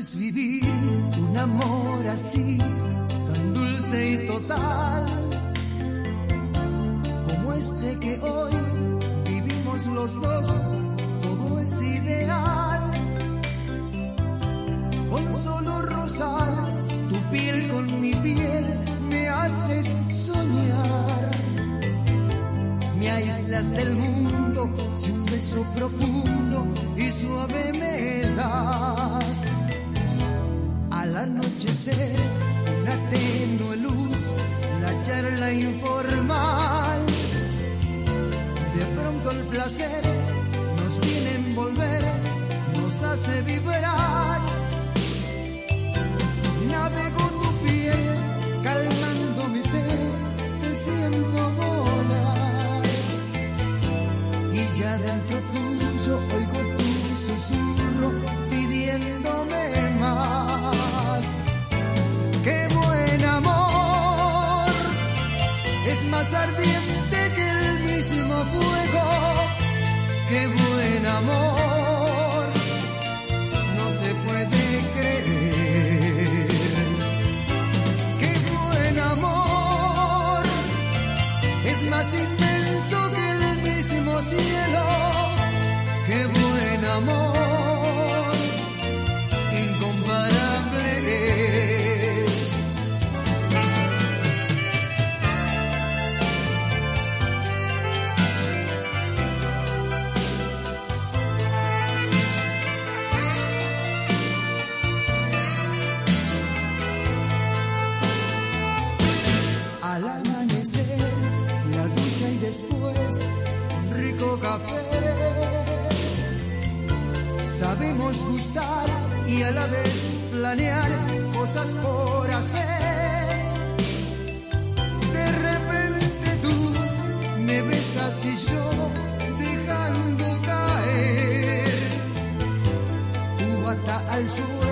es vivir un amor así, tan dulce y total, como este que hoy vivimos los dos. Todo es ideal, con solo rozar tu piel con mi piel me haces soñar. Me aíslas del mundo si un beso profundo y suave me das. Al anochecer, una tenue luz, la charla informal. De pronto el placer nos viene a envolver, nos hace vibrar. Navego tu piel, calmando mi ser, te siento volar. Y ya dentro tuyo oigo tu susurro pidiéndome más. ¡Qué buen amor! Es más ardiente que el mismo fuego. ¡Qué buen amor! No se puede creer. ¡Qué buen amor! Es más inmenso que el mismo cielo. ¡Qué buen amor! Incomparable es. Al amanecer, la ducha y después un rico café. Sabemos gustar y a la vez planear cosas por hacer. De repente tú me besas y yo dejando caer tu bata al suelo.